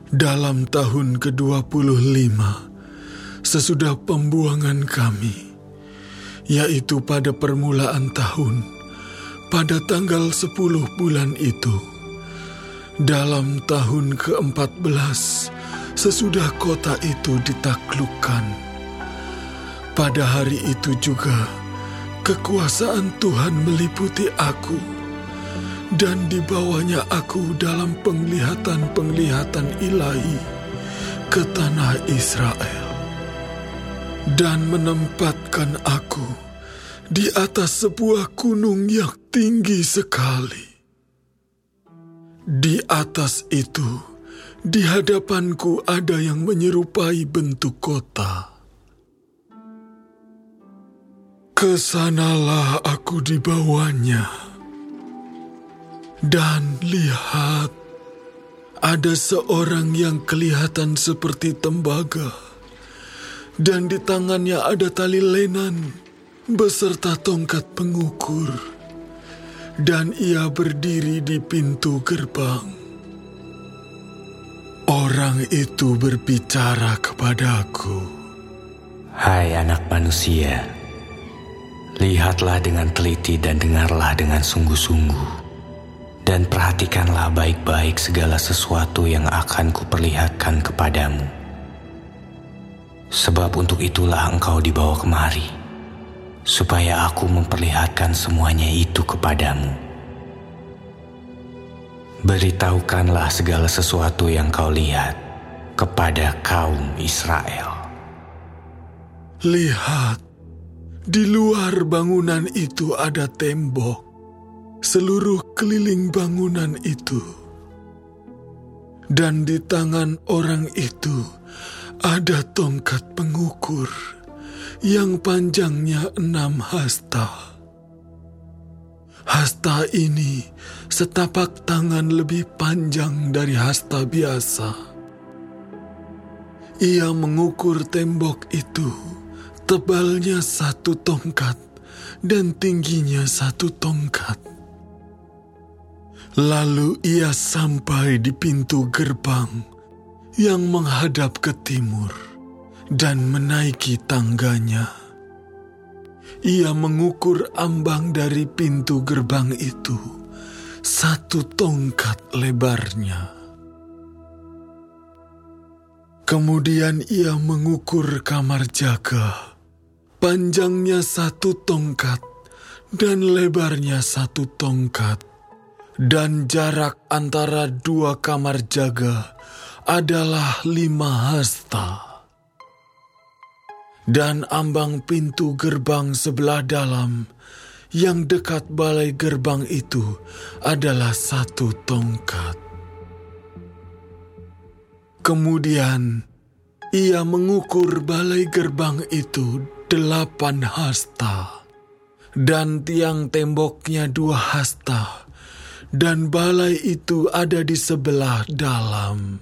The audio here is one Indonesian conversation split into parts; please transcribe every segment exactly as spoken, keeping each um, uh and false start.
Dalam tahun kedua puluh lima, sesudah pembuangan kami, yaitu pada permulaan tahun, pada tanggal sepuluh bulan itu, dalam tahun keempat belas, sesudah kota itu ditaklukkan. Pada hari itu juga, kekuasaan Tuhan meliputi aku, dan dibawanya aku dalam penglihatan-penglihatan ilahi ke tanah Israel, dan menempatkan aku di atas sebuah gunung yang tinggi sekali. Di atas itu, di hadapanku ada yang menyerupai bentuk kota. Kesanalah aku dibawanya. Dan lihat, ada seorang yang kelihatan seperti tembaga, dan di tangannya ada tali lenan beserta tongkat pengukur, dan ia berdiri di pintu gerbang. Orang itu berbicara kepadaku, "Hai anak manusia, lihatlah dengan teliti dan dengarlah dengan sungguh-sungguh. Dan perhatikanlah baik-baik segala sesuatu yang akan kuperlihatkan kepadamu. Sebab untuk itulah engkau dibawa kemari, supaya aku memperlihatkan semuanya itu kepadamu. Beritahukanlah segala sesuatu yang kau lihat kepada kaum Israel." Lihat, di luar bangunan itu ada tembok, seluruh keliling bangunan itu. Dan di tangan orang itu ada tongkat pengukur yang panjangnya enam hasta. Hasta ini setapak tangan lebih panjang dari hasta biasa. Ia mengukur tembok itu, tebalnya satu tongkat dan tingginya satu tongkat. Lalu ia sampai di pintu gerbang yang menghadap ke timur dan menaiki tangganya. Ia mengukur ambang dari pintu gerbang itu, satu tongkat lebarnya. Kemudian ia mengukur kamar jaga, panjangnya satu tongkat dan lebarnya satu tongkat. Dan jarak antara dua kamar jaga adalah lima hasta. Dan ambang pintu gerbang sebelah dalam yang dekat balai gerbang itu adalah satu tongkat. Kemudian ia mengukur balai gerbang itu delapan hasta, dan tiang temboknya dua hasta, dan balai itu ada di sebelah dalam.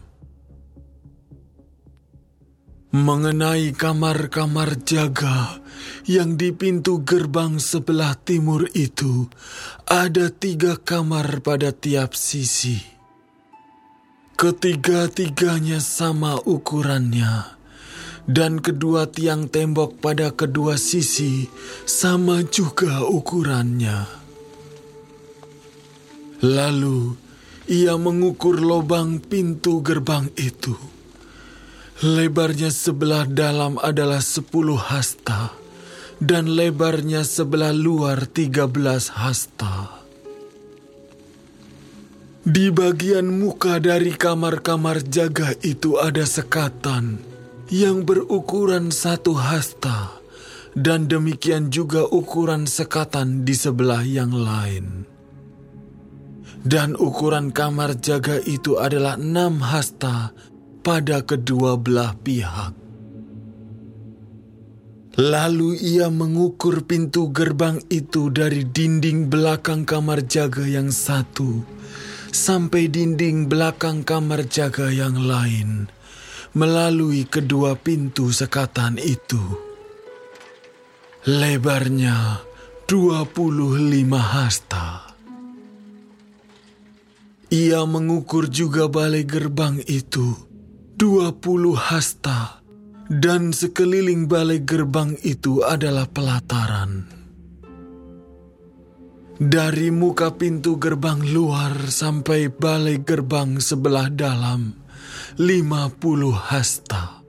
Mengenai kamar-kamar jaga yang di pintu gerbang sebelah timur itu, ada tiga kamar pada tiap sisi. Ketiga-tiganya sama ukurannya, dan kedua tiang tembok pada kedua sisi sama juga ukurannya. Lalu ia mengukur lubang pintu gerbang itu. Lebarnya sebelah dalam adalah sepuluh hasta, dan lebarnya sebelah luar tiga belas hasta. Di bagian muka dari kamar-kamar jaga itu ada sekatan yang berukuran satu hasta, dan demikian juga ukuran sekatan di sebelah yang lain. Dan ukuran kamar jaga itu adalah enam hasta pada kedua belah pihak. Lalu ia mengukur pintu gerbang itu dari dinding belakang kamar jaga yang satu sampai dinding belakang kamar jaga yang lain, melalui kedua pintu sekatan itu. Lebarnya dua puluh lima hasta. Ia mengukur juga balai gerbang itu dua puluh hasta, dan sekeliling balai gerbang itu adalah pelataran. Dari muka pintu gerbang luar sampai balai gerbang sebelah dalam, lima puluh hasta.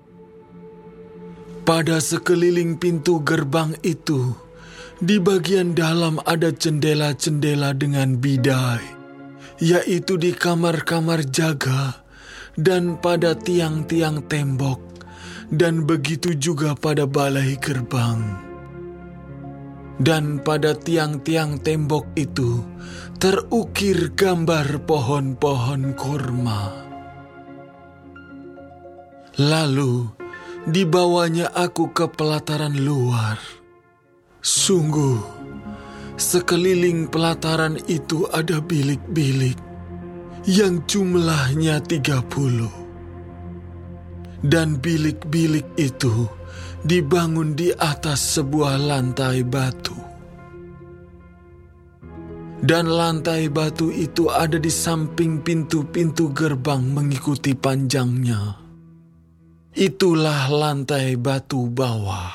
Pada sekeliling pintu gerbang itu, di bagian dalam ada jendela-jendela dengan bidai, yaitu di kamar-kamar jaga dan pada tiang-tiang tembok, dan begitu juga pada balai gerbang. Dan pada tiang-tiang tembok itu terukir gambar pohon-pohon kurma. Lalu dibawanya aku ke pelataran luar. Sungguh, sekeliling pelataran itu ada bilik-bilik yang jumlahnya tiga puluh. Dan bilik-bilik itu dibangun di atas sebuah lantai batu. Dan lantai batu itu ada di samping pintu-pintu gerbang mengikuti panjangnya. Itulah lantai batu bawah.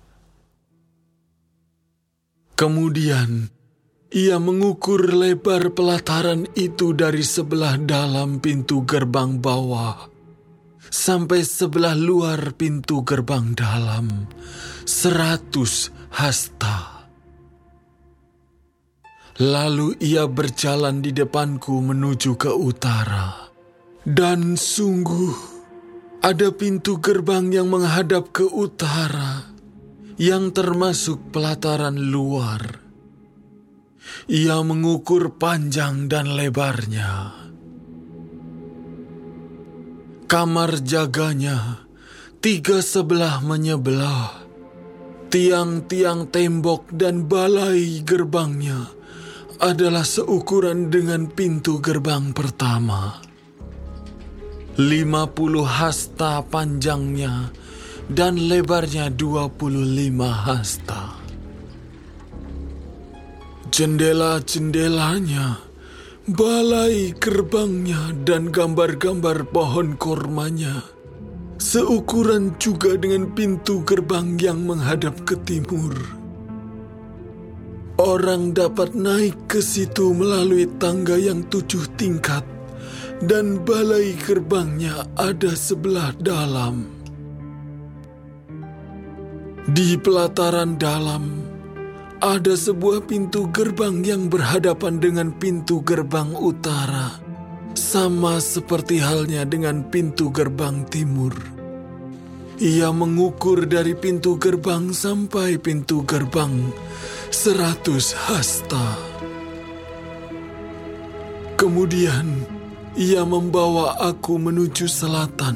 Kemudian ia mengukur lebar pelataran itu dari sebelah dalam pintu gerbang bawah sampai sebelah luar pintu gerbang dalam, seratus hasta. Lalu ia berjalan di depanku menuju ke utara. Dan sungguh, ada pintu gerbang yang menghadap ke utara, yang termasuk pelataran luar. Ia mengukur panjang dan lebarnya. Kamar jaganya tiga sebelah menyebelah. Tiang-tiang tembok dan balai gerbangnya adalah seukuran dengan pintu gerbang pertama. Lima puluh hasta panjangnya dan lebarnya dua puluh lima hasta. Jendela-jendelanya, balai gerbangnya dan gambar-gambar pohon kormanya seukuran juga dengan pintu gerbang yang menghadap ke timur. Orang dapat naik ke situ melalui tangga yang tujuh tingkat, dan balai gerbangnya ada sebelah dalam. Di pelataran dalam ada sebuah pintu gerbang yang berhadapan dengan pintu gerbang utara, sama seperti halnya dengan pintu gerbang timur. Ia mengukur dari pintu gerbang sampai pintu gerbang seratus hasta. Kemudian ia membawa aku menuju selatan.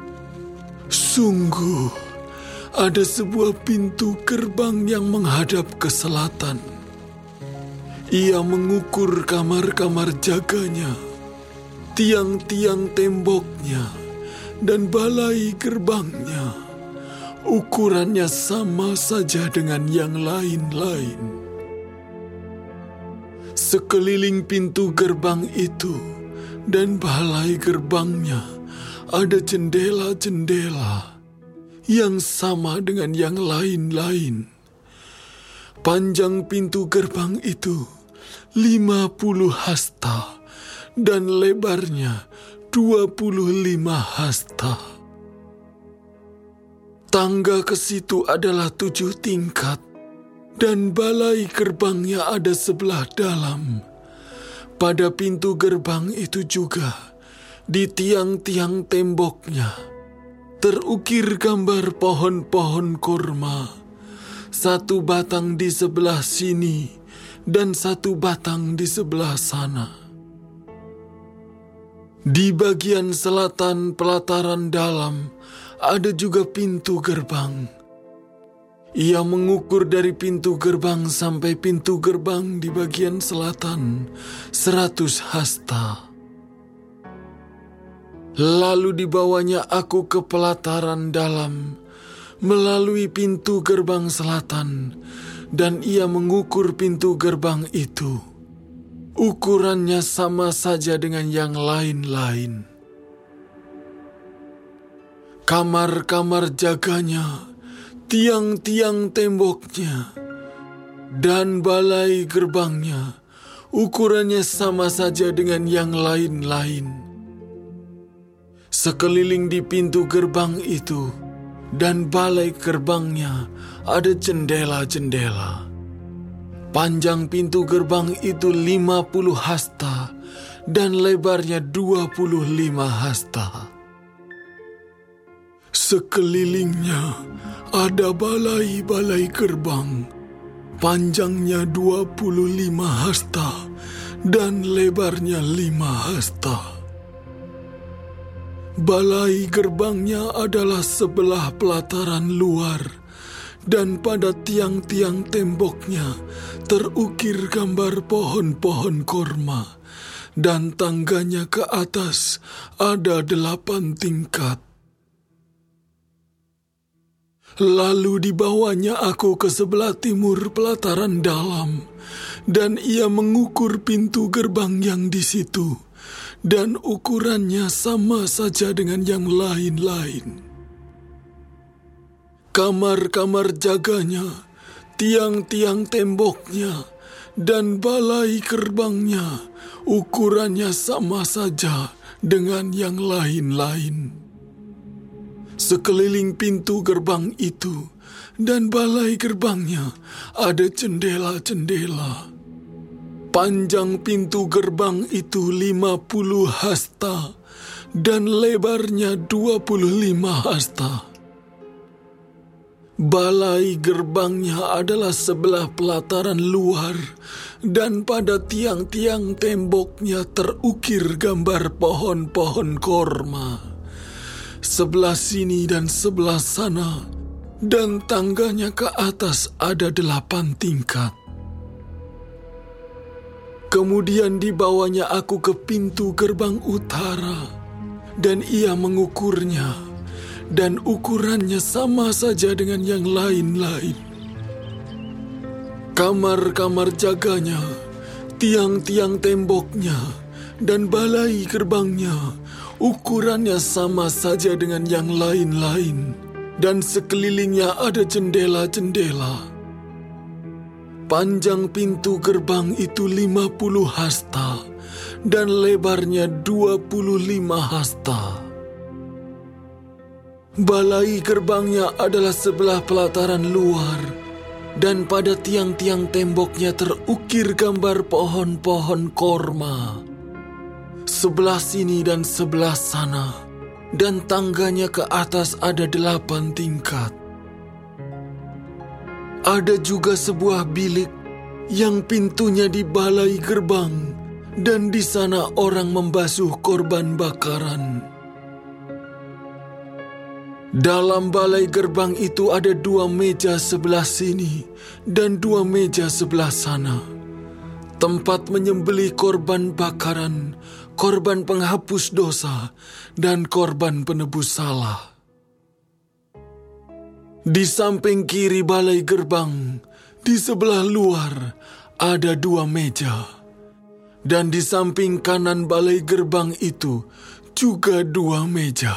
Sungguh, ada sebuah pintu gerbang yang menghadap ke selatan. Ia mengukur kamar-kamar jaganya, tiang-tiang temboknya, dan balai gerbangnya. Ukurannya sama saja dengan yang lain-lain. Sekeliling pintu gerbang itu dan balai gerbangnya ada jendela-jendela yang sama dengan yang lain-lain. Panjang pintu gerbang itu lima puluh hasta dan lebarnya dua puluh lima hasta. Tangga ke situ adalah tujuh tingkat dan balai gerbangnya ada sebelah dalam. Pada pintu gerbang itu juga, di tiang-tiang temboknya, terukir gambar pohon-pohon kurma, satu batang di sebelah sini dan satu batang di sebelah sana. Di bagian selatan pelataran dalam ada juga pintu gerbang. Ia mengukur dari pintu gerbang sampai pintu gerbang di bagian selatan seratus hasta. Lalu dibawanya aku ke pelataran dalam melalui pintu gerbang selatan, dan ia mengukur pintu gerbang itu. Ukurannya sama saja dengan yang lain-lain. kamar-kamar jaganya, tiang-tiang temboknya, dan balai gerbangnya, ukurannya sama saja dengan yang lain-lain. Sekeliling di pintu gerbang itu dan balai gerbangnya ada jendela-jendela. Panjang pintu gerbang itu lima puluh hasta dan lebarnya dua puluh lima hasta. Sekelilingnya ada balai-balai gerbang, panjangnya dua puluh lima hasta dan lebarnya lima hasta. Balai gerbangnya adalah sebelah pelataran luar, dan pada tiang-tiang temboknya terukir gambar pohon-pohon korma, dan tangganya ke atas ada delapan tingkat. Lalu dibawanya aku ke sebelah timur pelataran dalam, dan ia mengukur pintu gerbang yang di situ, dan ukurannya sama saja dengan yang lain-lain. Kamar-kamar jaganya, tiang-tiang temboknya, dan balai gerbangnya, ukurannya sama saja dengan yang lain-lain. Sekeliling pintu gerbang itu dan balai gerbangnya ada jendela-jendela. Panjang pintu gerbang itu lima puluh hasta dan lebarnya dua puluh lima hasta. Balai gerbangnya adalah sebelah pelataran luar, dan pada tiang-tiang temboknya terukir gambar pohon-pohon korma. Sebelah sini dan sebelah sana, dan tangganya ke atas ada delapan tingkat. Kemudian dibawanya aku ke pintu gerbang utara, dan ia mengukurnya, dan ukurannya sama saja dengan yang lain-lain. Kamar-kamar jaganya, tiang-tiang temboknya, dan balai gerbangnya, ukurannya sama saja dengan yang lain-lain, dan sekelilingnya ada jendela-jendela. Panjang pintu gerbang itu lima puluh hasta, dan lebarnya dua puluh lima hasta. Balai gerbangnya adalah sebelah pelataran luar, dan pada tiang-tiang temboknya terukir gambar pohon-pohon korma. Sebelah sini dan sebelah sana, dan tangganya ke atas ada delapan tingkat. Ada juga sebuah bilik yang pintunya di balai gerbang, dan di sana orang membasuh korban bakaran. Dalam balai gerbang itu ada dua meja sebelah sini dan dua meja sebelah sana. Tempat menyembelih korban bakaran, korban penghapus dosa, dan korban penebus salah. Di samping kiri balai gerbang, di sebelah luar, ada dua meja. Dan di samping kanan balai gerbang itu juga dua meja.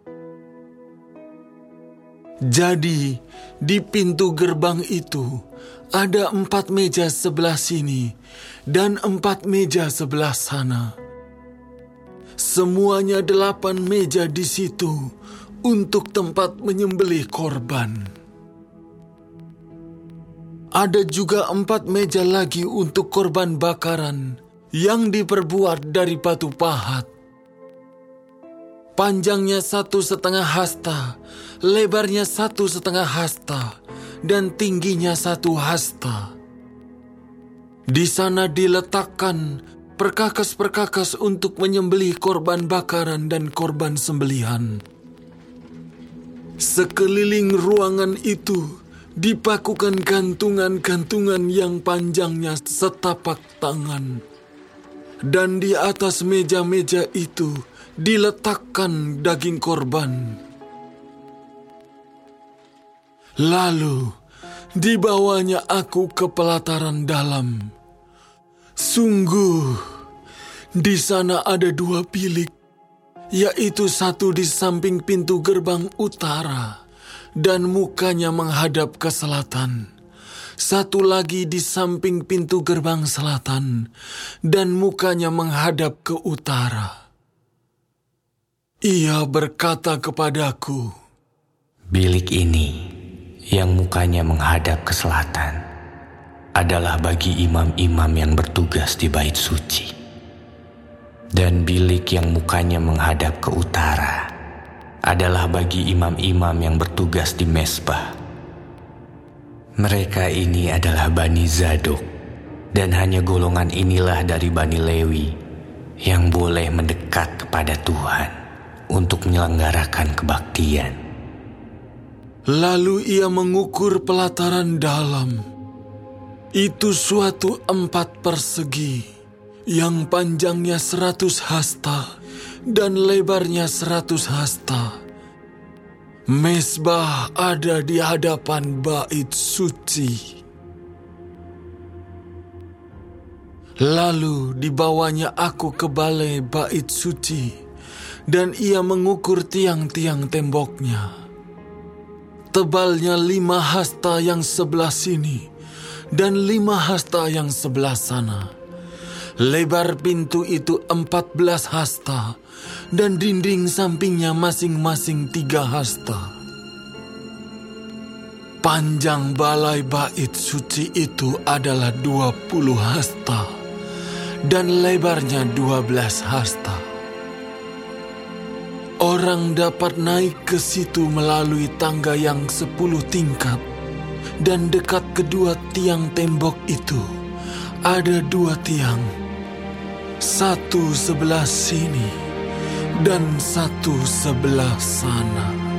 Jadi, di pintu gerbang itu ada empat meja sebelah sini dan empat meja sebelah sana. Semuanya delapan meja di situ untuk tempat menyembelih korban. Ada juga empat meja lagi untuk korban bakaran yang diperbuat dari batu pahat. Panjangnya satu setengah hasta, lebarnya satu setengah hasta, dan tingginya satu hasta. Di sana diletakkan perkakas-perkakas untuk menyembelih korban bakaran dan korban sembelihan. Sekeliling ruangan itu dipakukan gantungan-gantungan yang panjangnya setapak tangan. Dan di atas meja-meja itu diletakkan daging korban. Lalu dibawanya aku ke pelataran dalam. Sungguh, di sana ada dua bilik yaitu satu di samping pintu gerbang utara dan mukanya menghadap ke selatan. Satu lagi di samping pintu gerbang selatan dan mukanya menghadap ke utara. Ia berkata kepadaku, "Bilik ini yang mukanya menghadap ke selatan adalah bagi imam-imam yang bertugas di bait suci. Dan bilik yang mukanya menghadap ke utara adalah bagi imam-imam yang bertugas di mezbah. Mereka ini adalah Bani Zadok, dan hanya golongan inilah dari Bani Lewi yang boleh mendekat kepada Tuhan untuk menyelenggarakan kebaktian." Lalu ia mengukur pelataran dalam. Itu suatu empat persegi, yang panjangnya seratus hasta dan lebarnya seratus hasta. Mezbah ada di hadapan bait suci. Lalu dibawanya aku ke balai bait suci, dan ia mengukur tiang-tiang temboknya. Tebalnya lima hasta yang sebelah sini, dan lima hasta yang sebelah sana. Lebar pintu itu empat belas hasta, dan dinding sampingnya masing-masing tiga hasta. Panjang balai bait suci itu adalah dua puluh hasta, dan lebarnya dua belas hasta. Orang dapat naik ke situ melalui tangga yang sepuluh tingkat, dan dekat kedua tiang tembok itu ada dua tiang, satu sebelah sini dan satu sebelah sana.